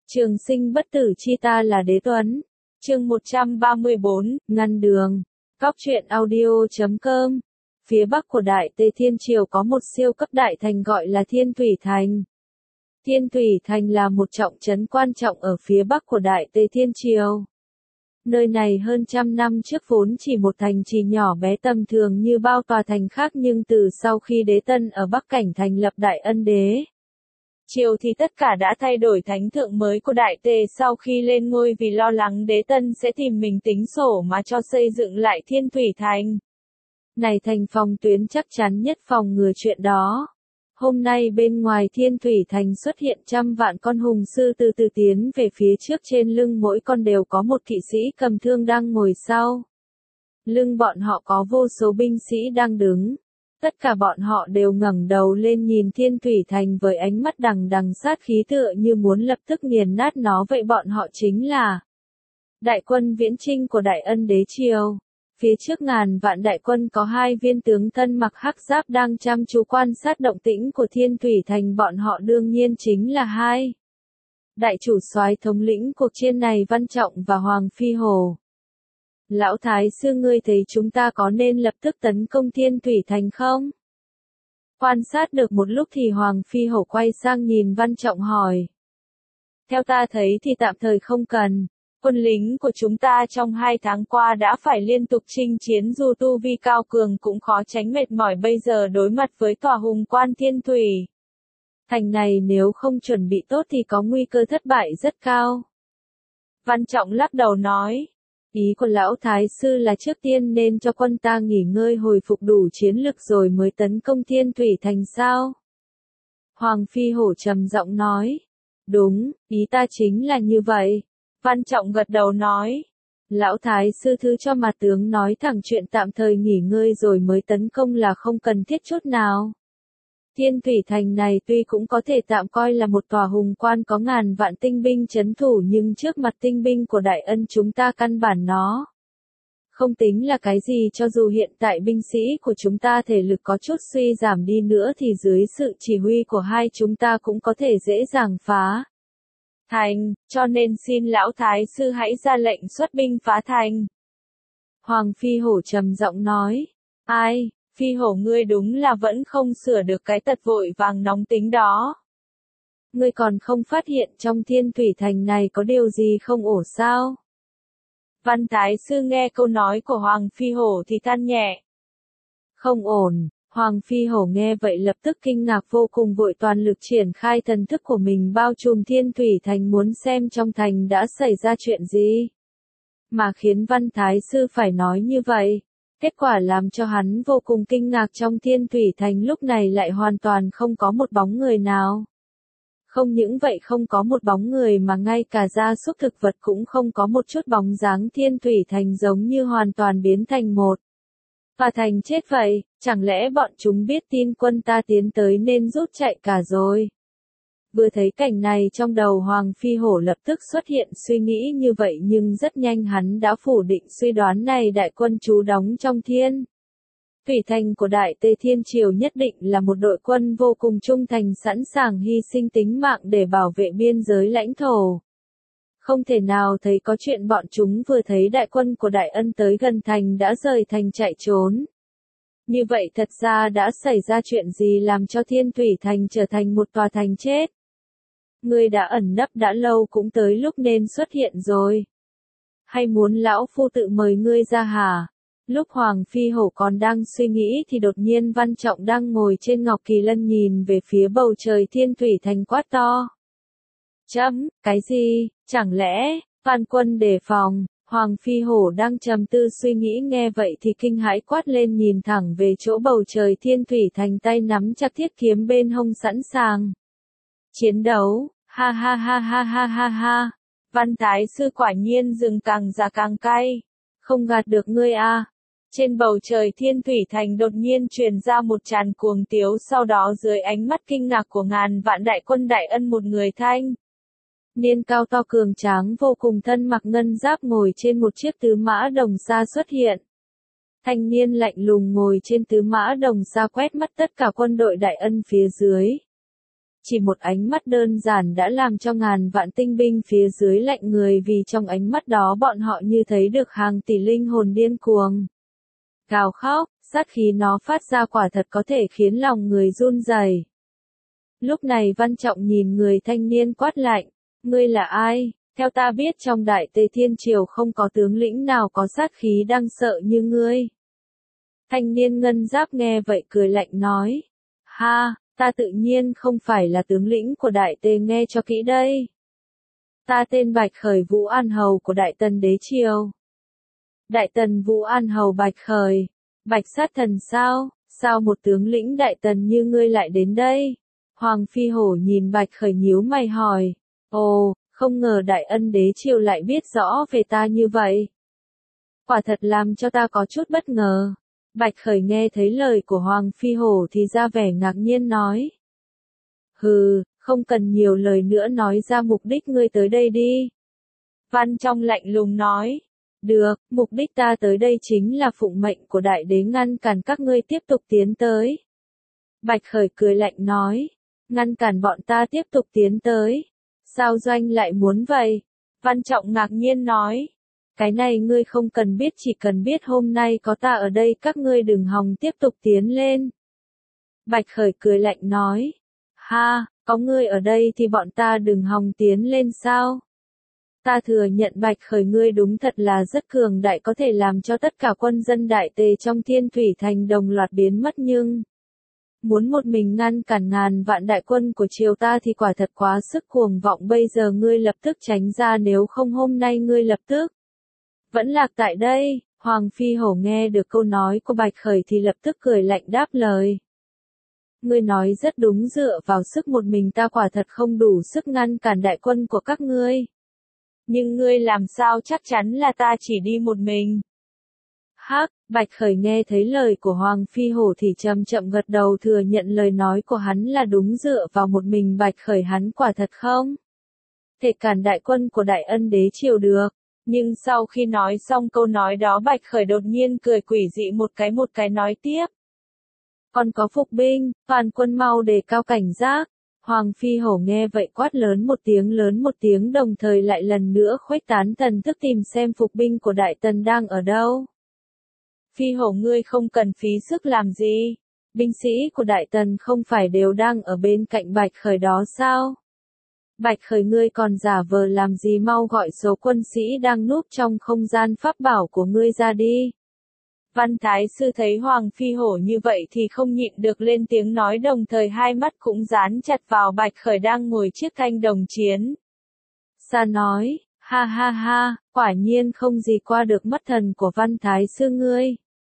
Trường sinh bất tử chi ta là đế tuấn. Chương 134, ngăn đường. Cóc truyện audio.com. Phía bắc của Đại Tề Thiên Triều có một siêu cấp đại thành gọi là Thiên Thủy Thành. Thiên Thủy Thành là một trọng trấn quan trọng ở phía bắc của Đại Tề Thiên Triều. Nơi này hơn trăm năm trước vốn chỉ một thành trì nhỏ bé tầm thường như bao tòa thành khác, nhưng từ sau khi Đế Tân ở Bắc Cảnh thành lập Đại Ân Đế Triều thì tất cả đã thay đổi. Thánh thượng mới của Đại Tề sau khi lên ngôi vì lo lắng Đế Tân sẽ tìm mình tính sổ mà cho xây dựng lại Thiên Thủy Thành. Này thành phòng tuyến chắc chắn nhất phòng ngừa chuyện đó. Hôm nay bên ngoài Thiên Thủy Thành xuất hiện trăm vạn con hùng sư từ từ tiến về phía trước, trên lưng mỗi con đều có một kỵ sĩ cầm thương đang ngồi sau. Lưng bọn họ có vô số binh sĩ đang đứng. Tất cả bọn họ đều ngẩng đầu lên nhìn Thiên Thủy Thành với ánh mắt đằng đằng sát khí, tựa như muốn lập tức nghiền nát nó vậy. Bọn họ chính là đại quân viễn chinh của Đại Ân Đế Triều. Phía trước ngàn vạn đại quân có hai viên tướng thân mặc hắc giáp đang chăm chú quan sát động tĩnh của Thiên Thủy Thành. Bọn họ đương nhiên chính là hai đại chủ soái thống lĩnh cuộc chiến này, Văn Trọng và Hoàng Phi Hổ. Lão Thái sư, ngươi thấy chúng ta có nên lập tức tấn công Thiên Thủy Thành không? Quan sát được một lúc thì Hoàng Phi Hổ quay sang nhìn Văn Trọng hỏi. Theo ta thấy thì tạm thời không cần. Quân lính của chúng ta trong 2 tháng qua đã phải liên tục chinh chiến, dù tu vi cao cường cũng khó tránh mệt mỏi. Bây giờ đối mặt với tòa hùng quan Thiên Thủy Thành này, nếu không chuẩn bị tốt thì có nguy cơ thất bại rất cao. Văn Trọng lắc đầu nói. Ý của lão Thái sư là trước tiên nên cho quân ta nghỉ ngơi hồi phục đủ chiến lực rồi mới tấn công Thiên Thủy Thành sao? Hoàng Phi Hổ trầm giọng nói. Đúng, ý ta chính là như vậy. Văn Trọng gật đầu nói. Lão Thái sư thứ cho mà tướng nói thẳng chuyện tạm thời nghỉ ngơi rồi mới tấn công là không cần thiết chút nào. Thiên Thủy Thành này tuy cũng có thể tạm coi là một tòa hùng quan có ngàn vạn tinh binh trấn thủ, nhưng trước mặt tinh binh của Đại Ân chúng ta căn bản nó không tính là cái gì. Cho dù hiện tại binh sĩ của chúng ta thể lực có chút suy giảm đi nữa thì dưới sự chỉ huy của hai chúng ta cũng có thể dễ dàng phá thành, cho nên xin lão Thái sư hãy ra lệnh xuất binh phá thành. Hoàng Phi Hổ trầm giọng nói. Ai? Phi Hổ, ngươi đúng là vẫn không sửa được cái tật vội vàng nóng tính đó. Ngươi còn không phát hiện trong Thiên Thủy Thành này có điều gì không ổn sao? Văn Thái sư nghe câu nói của Hoàng Phi Hổ thì than nhẹ. Không ổn. Hoàng Phi Hổ nghe vậy lập tức kinh ngạc vô cùng, vội toàn lực triển khai thần thức của mình bao trùm Thiên Thủy Thành, muốn xem trong thành đã xảy ra chuyện gì. Mà khiến Văn Thái sư phải nói như vậy. Kết quả làm cho hắn vô cùng kinh ngạc, trong Thiên Thủy Thành lúc này lại hoàn toàn không có một bóng người nào. Không những vậy, không có một bóng người mà ngay cả gia súc thực vật cũng không có một chút bóng dáng. Thiên Thủy Thành giống như hoàn toàn biến thành một tòa thành chết vậy. Chẳng lẽ bọn chúng biết tin quân ta tiến tới nên rút chạy cả rồi? Vừa thấy cảnh này, trong đầu Hoàng Phi Hổ lập tức xuất hiện suy nghĩ như vậy, nhưng rất nhanh hắn đã phủ định suy đoán này. Đại quân trú đóng trong Thiên Thủy Thành của Đại Tề Thiên Triều nhất định là một đội quân vô cùng trung thành, sẵn sàng hy sinh tính mạng để bảo vệ biên giới lãnh thổ. Không thể nào thấy có chuyện bọn chúng vừa thấy đại quân của Đại Ân tới gần thành đã rời thành chạy trốn. Như vậy thật ra đã xảy ra chuyện gì làm cho Thiên Thủy Thành trở thành một tòa thành chết? Ngươi đã ẩn nấp đã lâu, cũng tới lúc nên xuất hiện rồi. Hay muốn lão phu tự mời ngươi ra hả? Lúc Hoàng Phi Hổ còn đang suy nghĩ thì đột nhiên Văn Trọng đang ngồi trên Ngọc Kỳ Lân nhìn về phía bầu trời Thiên Thủy Thành quát to. Cái gì? Chẳng lẽ toàn quân đề phòng? Hoàng Phi Hổ đang trầm tư suy nghĩ, nghe vậy thì kinh hãi quát lên, nhìn thẳng về chỗ bầu trời Thiên Thủy Thành, tay nắm chặt thiết kiếm bên hông sẵn sàng chiến đấu. Ha ha ha ha ha ha ha. Văn Thái sư quả nhiên rừng càng già càng cay. Không gạt được ngươi à. Trên bầu trời Thiên Thủy Thành đột nhiên truyền ra một tràn cuồng tiếu, sau đó dưới ánh mắt kinh ngạc của ngàn vạn đại quân Đại Ân, một người thanh niên cao to cường tráng vô cùng, thân mặc ngân giáp, ngồi trên một chiếc tứ mã đồng xa xuất hiện. Thanh niên lạnh lùng ngồi trên tứ mã đồng xa quét mắt tất cả quân đội Đại Ân phía dưới. chỉ một ánh mắt đơn giản đã làm cho ngàn vạn tinh binh phía dưới lạnh người vì trong ánh mắt đó bọn họ như thấy được hàng tỷ linh hồn điên cuồng. Gào khóc, sát khí nó phát ra quả thật có thể khiến lòng người run rẩy. Lúc này Văn Trọng nhìn người thanh niên quát lạnh, ngươi là ai? Theo ta biết trong Đại Tề Thiên Triều không có tướng lĩnh nào có sát khí đáng sợ như ngươi. Thanh niên ngân giáp nghe vậy cười lạnh nói, ha, ta tự nhiên không phải là tướng lĩnh của Đại Tề nghe cho kỹ đây. Ta tên Bạch Khởi Vũ An Hầu của Đại Tần Đế Triều. Đại Tần Vũ An Hầu Bạch Khởi, Bạch sát thần sao, sao một tướng lĩnh Đại Tần như ngươi lại đến đây? Hoàng Phi Hổ nhìn Bạch Khởi nhíu mày hỏi, ồ, không ngờ Đại Ân Đế Triều lại biết rõ về ta như vậy. Quả thật làm cho ta có chút bất ngờ. Bạch Khởi nghe thấy lời của Hoàng Phi Hổ thì ra vẻ ngạc nhiên nói. Hừ, không cần nhiều lời nữa, nói ra mục đích ngươi tới đây đi. Văn Trọng lạnh lùng nói. Được, mục đích ta tới đây chính là phụng mệnh của Đại Đế ngăn cản các ngươi tiếp tục tiến tới. Bạch Khởi cười lạnh nói. Ngăn cản bọn ta tiếp tục tiến tới. Sao Doanh lại muốn vậy? Văn Trọng ngạc nhiên nói. Cái này ngươi không cần biết, chỉ cần biết hôm nay có ta ở đây các ngươi đừng hòng tiếp tục tiến lên. Bạch Khởi cười lạnh nói. Ha, có ngươi ở đây thì bọn ta đừng hòng tiến lên sao? Ta thừa nhận Bạch Khởi ngươi đúng thật là rất cường đại, có thể làm cho tất cả quân dân Đại Tề trong Thiên Thủy Thành đồng loạt biến mất, nhưng muốn một mình ngăn cản ngàn vạn đại quân của triều ta thì quả thật quá sức cuồng vọng. Bây giờ ngươi lập tức tránh ra, nếu không hôm nay ngươi lập tức vẫn lạc tại đây. Hoàng Phi Hổ nghe được câu nói của Bạch Khởi thì lập tức cười lạnh đáp lời. Ngươi nói rất đúng, dựa vào sức một mình ta quả thật không đủ sức ngăn cản đại quân của các ngươi. Nhưng ngươi làm sao chắc chắn là ta chỉ đi một mình? Hắc, Bạch Khởi nghe thấy lời của Hoàng Phi Hổ thì chậm chậm gật đầu thừa nhận lời nói của hắn là đúng, dựa vào một mình Bạch Khởi hắn quả thật không thể cản đại quân của Đại Ân Đế Triều được. Nhưng sau khi nói xong câu nói đó Bạch Khởi đột nhiên cười quỷ dị một cái nói tiếp. Còn có phục binh, toàn quân mau đề cao cảnh giác. Hoàng Phi Hổ nghe vậy quát lớn một tiếng đồng thời lại lần nữa khuếch tán thần thức tìm xem phục binh của Đại Tần đang ở đâu. Phi Hổ ngươi không cần phí sức làm gì, binh sĩ của Đại Tần không phải đều đang ở bên cạnh Bạch Khởi đó sao? Bạch Khởi ngươi còn giả vờ làm gì, mau gọi số quân sĩ đang núp trong không gian pháp bảo của ngươi ra đi. Văn Thái Sư thấy Hoàng Phi Hổ như vậy thì không nhịn được lên tiếng nói, đồng thời hai mắt cũng dán chặt vào Bạch Khởi đang ngồi chiếc thanh đồng chiến. Sa nói, ha ha ha, quả nhiên không gì qua được mắt thần của Văn Thái Sư ngươi.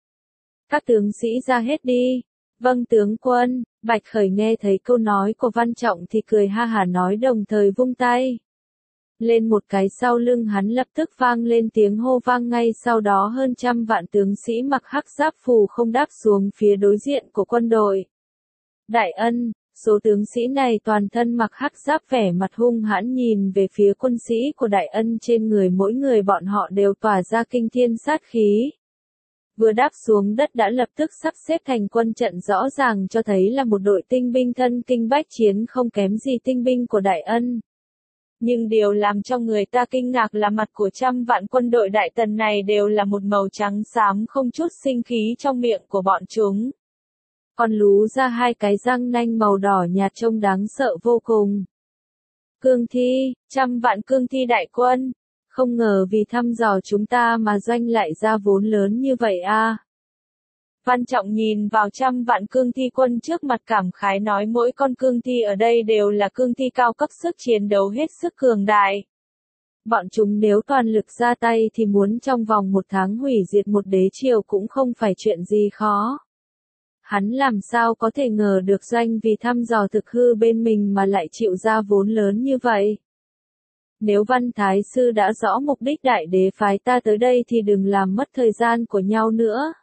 Các tướng sĩ ra hết đi. Vâng tướng quân. Bạch Khởi nghe thấy câu nói của Văn Trọng thì cười ha hả nói, đồng thời vung tay lên một cái, sau lưng hắn lập tức vang lên tiếng hô vang, ngay sau đó hơn trăm vạn tướng sĩ mặc hắc giáp phù không đáp xuống phía đối diện của quân đội Đại Ân. Số tướng sĩ này toàn thân mặc hắc giáp, vẻ mặt hung hãn nhìn về phía quân sĩ của Đại Ân, trên người mỗi người bọn họ đều tỏa ra kinh thiên sát khí. Vừa đáp xuống đất đã lập tức sắp xếp thành quân trận, rõ ràng cho thấy là một đội tinh binh thân kinh bách chiến không kém gì tinh binh của Đại Ân. Nhưng điều làm cho người ta kinh ngạc là mặt của trăm vạn quân đội Đại Tần này đều là một màu trắng xám, không chút sinh khí trong miệng của bọn chúng. Còn lú ra hai cái răng nanh màu đỏ nhạt trông đáng sợ vô cùng. Cương thi, trăm vạn cương thi đại quân. Không ngờ vì thăm dò chúng ta mà Doanh lại ra vốn lớn như vậy a. Văn Trọng nhìn vào trăm vạn cương thi quân trước mặt cảm khái nói, mỗi con cương thi ở đây đều là cương thi cao cấp, sức chiến đấu hết sức cường đại. Bọn chúng nếu toàn lực ra tay thì muốn trong vòng một tháng hủy diệt một đế triều cũng không phải chuyện gì khó. Hắn làm sao có thể ngờ được Doanh vì thăm dò thực hư bên mình mà lại chịu ra vốn lớn như vậy. Nếu Văn Thái Sư đã rõ mục đích Đại Đế phái ta tới đây thì đừng làm mất thời gian của nhau nữa.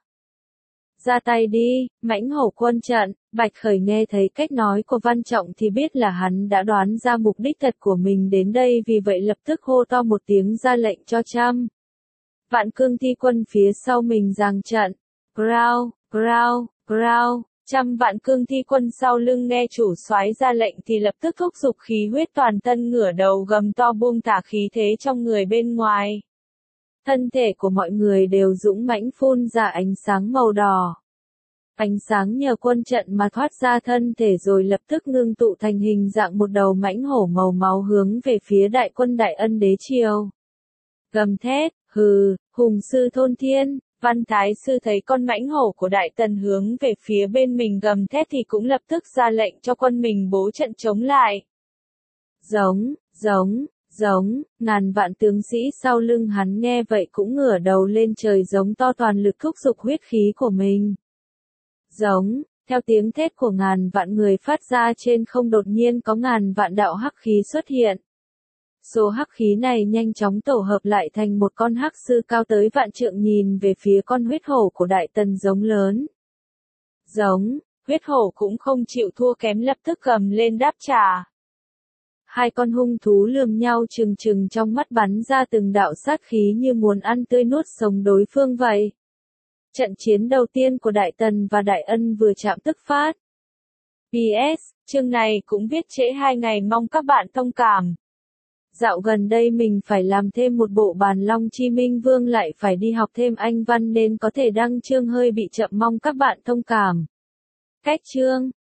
Ra tay đi, mãnh hổ quân trận. Bạch Khởi nghe thấy cách nói của Văn Trọng thì biết là hắn đã đoán ra mục đích thật của mình đến đây, vì vậy lập tức hô to một tiếng ra lệnh cho trăm vạn cương thi quân phía sau mình giằng trận. Growl, growl, growl. Trăm vạn cương thi quân sau lưng nghe chủ soái ra lệnh thì lập tức thúc giục khí huyết toàn thân, ngửa đầu gầm to buông thả khí thế trong người bên ngoài. Thân thể của mọi người đều dũng mãnh phun ra ánh sáng màu đỏ. Ánh sáng nhờ quân trận mà thoát ra thân thể rồi lập tức ngưng tụ thành hình dạng một đầu mãnh hổ màu máu hướng về phía đại quân Đại Ân đế triều. Gầm thét, hừ, hùng sư thôn thiên. Văn Thái Sư thấy con mãnh hổ của Đại Tần hướng về phía bên mình gầm thét thì cũng lập tức ra lệnh cho quân mình bố trận chống lại. Giống, giống, giống, ngàn vạn tướng sĩ sau lưng hắn nghe vậy cũng ngửa đầu lên trời giống to, toàn lực thúc giục huyết khí của mình. Giống, theo tiếng thét của ngàn vạn người phát ra trên không, đột nhiên có ngàn vạn đạo hắc khí xuất hiện. Số hắc khí này nhanh chóng tổ hợp lại thành một con hắc sư cao tới vạn trượng, nhìn về phía con huyết hổ của Đại Tần giống lớn. Giống, huyết hổ cũng không chịu thua kém, lập tức gầm lên đáp trả. Hai con hung thú lườm nhau trừng trừng, trong mắt bắn ra từng đạo sát khí như muốn ăn tươi nuốt sống đối phương vậy. Trận chiến đầu tiên của Đại Tần và Đại Ân vừa chạm tức phát. PS, chương này cũng viết trễ 2 ngày, mong các bạn thông cảm. Dạo gần đây mình phải làm thêm một bộ Bàn Long Chi Minh Vương, lại phải đi học thêm Anh văn nên có thể đăng chương hơi bị chậm, mong các bạn thông cảm. Cách chương